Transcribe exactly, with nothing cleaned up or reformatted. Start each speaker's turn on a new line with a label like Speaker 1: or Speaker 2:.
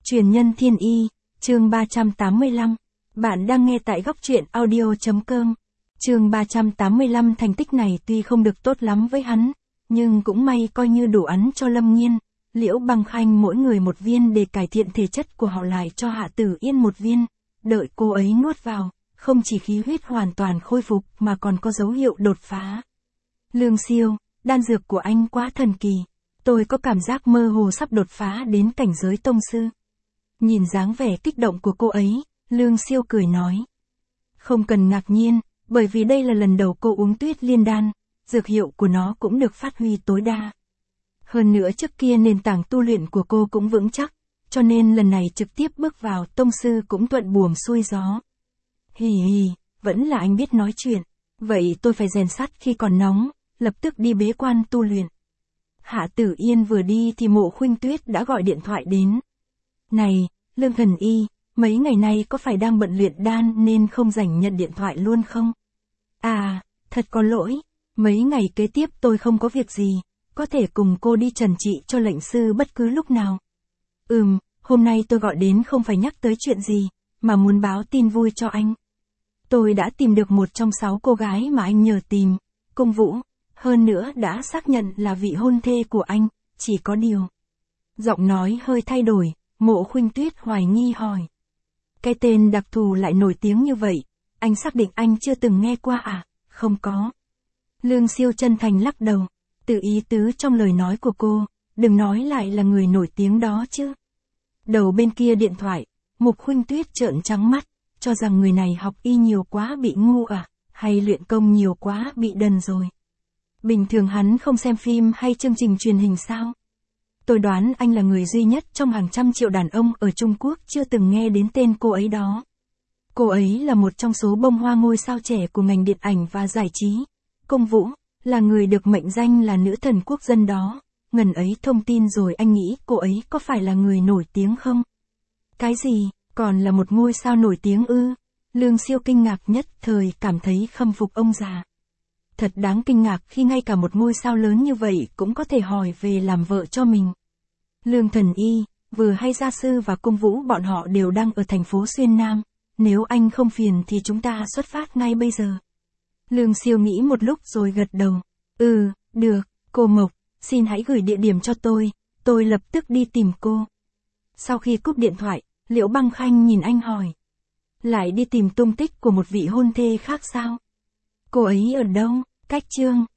Speaker 1: Truyền nhân thiên y, chương ba trăm tám mươi lăm. Bạn đang nghe tại góc truyện audio.com. Chương ba trăm tám mươi lăm. Thành tích này tuy không được tốt lắm với hắn, nhưng cũng may coi như đủ ắn cho Lâm Nghiên, Liễu Băng Khanh mỗi người một viên để cải thiện thể chất của họ, lại cho Hạ Tử Yên một viên. Đợi cô ấy nuốt vào, không chỉ khí huyết hoàn toàn khôi phục mà còn có dấu hiệu đột phá. Lương Siêu, đan dược của anh quá thần kỳ. Tôi có cảm giác mơ hồ sắp đột phá đến cảnh giới tông sư. Nhìn dáng vẻ kích động của cô ấy, Lương Siêu cười nói. Không cần ngạc nhiên, bởi vì đây là lần đầu cô uống Tuyết Liên đan, dược hiệu của nó cũng được phát huy tối đa. Hơn nữa trước kia nền tảng tu luyện của cô cũng vững chắc, cho nên lần này trực tiếp bước vào tông sư cũng thuận buồm xuôi gió. Hì hì, vẫn là anh biết nói chuyện. Vậy tôi phải rèn sắt khi còn nóng, lập tức đi bế quan tu luyện. Hạ Tử Yên vừa đi thì Mộ Khuynh Tuyết đã gọi điện thoại đến. Này, Lương Thần Y, mấy ngày nay có phải đang bận luyện đan nên không rảnh nhận điện thoại luôn không? À, thật có lỗi, mấy ngày kế tiếp tôi không có việc gì, có thể cùng cô đi trần trị cho lệnh sư bất cứ lúc nào. Ừm, hôm nay tôi gọi đến không phải nhắc tới chuyện gì, mà muốn báo tin vui cho anh. Tôi đã tìm được một trong sáu cô gái mà anh nhờ tìm, Cung Vũ, hơn nữa đã xác nhận là vị hôn thê của anh, chỉ có điều. Giọng nói hơi thay đổi, Mộ Khuynh Tuyết hoài nghi hỏi. Cái tên đặc thù lại nổi tiếng như vậy, anh xác định anh chưa từng nghe qua à? Không có. Lương Siêu chân thành lắc đầu, từ ý tứ trong lời nói của cô, đừng nói lại là người nổi tiếng đó chứ. Đầu bên kia điện thoại, Mục Khuynh Tuyết trợn trắng mắt, cho rằng người này học y nhiều quá bị ngu à, hay luyện công nhiều quá bị đần rồi. Bình thường hắn không xem phim hay chương trình truyền hình sao? Tôi đoán anh là người duy nhất trong hàng trăm triệu đàn ông ở Trung Quốc chưa từng nghe đến tên cô ấy đó. Cô ấy là một trong số bông hoa ngôi sao trẻ của ngành điện ảnh và giải trí. Cung Vũ, là người được mệnh danh là nữ thần quốc dân đó. Ngần ấy thông tin rồi anh nghĩ cô ấy có phải là người nổi tiếng không? Cái gì, còn là một ngôi sao nổi tiếng ư? Lương Siêu kinh ngạc nhất thời cảm thấy khâm phục ông già. Thật đáng kinh ngạc khi ngay cả một ngôi sao lớn như vậy cũng có thể hỏi về làm vợ cho mình. Lương Thần Y, vừa hay gia sư và Cung Vũ bọn họ đều đang ở thành phố Xuyên Nam. Nếu anh không phiền thì chúng ta xuất phát ngay bây giờ. Lương Siêu nghĩ một lúc rồi gật đầu. Ừ, được, cô Mộc, xin hãy gửi địa điểm cho tôi, tôi lập tức đi tìm cô. Sau khi cúp điện thoại, Liễu Băng Khanh nhìn anh hỏi. Lại đi tìm tung tích của một vị hôn thê khác sao? Cô ấy ở đâu? Cách Chương,